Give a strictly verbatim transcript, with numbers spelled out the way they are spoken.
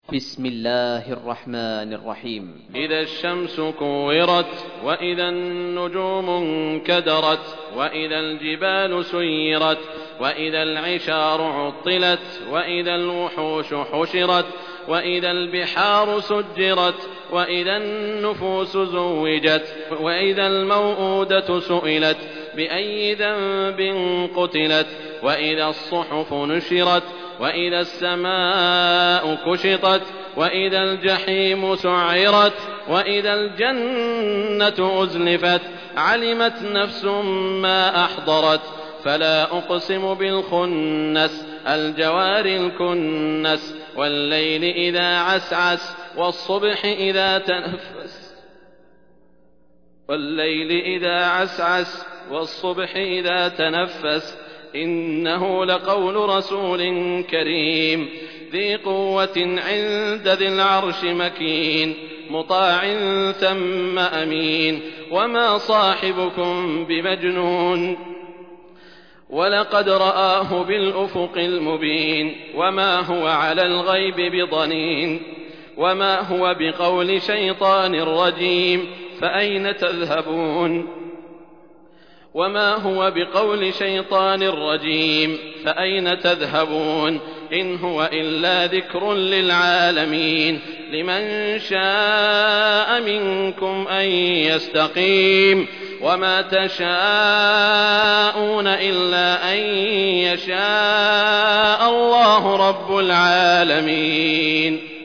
بسم الله الرحمن الرحيم. إذا الشمس كورت وإذا النجوم انكدرت وإذا الجبال سيرت وإذا العشار عطلت وإذا الوحوش حشرت وإذا البحار سجرت وإذا النفوس زوجت وإذا الموءودة سئلت بأي ذنب قتلت وإذا الصحف نشرت وإذا السماء كشطت وإذا الجحيم سعرت وإذا الجنة أزلفت علمت نفس ما أحضرت فلا أقسم بالخنس الجوار الكنس والليل إذا عسعس والصبح إذا تنفس والليل إذا عسعس والصبح إذا تنفس إنه لقول رسول كريم ذي قوة عند ذي العرش مكين مطاع ثم أمين وما صاحبكم بمجنون ولقد رآه بالأفق المبين وما هو على الغيب بضنين وما هو بقول شيطان رجيم فأين تذهبون وما هو بقول شيطان رجيم فأين تذهبون إن هو إلا ذكر للعالمين لمن شاء منكم أن يستقيم وما تشاءون إلا أن يشاء الله رب العالمين.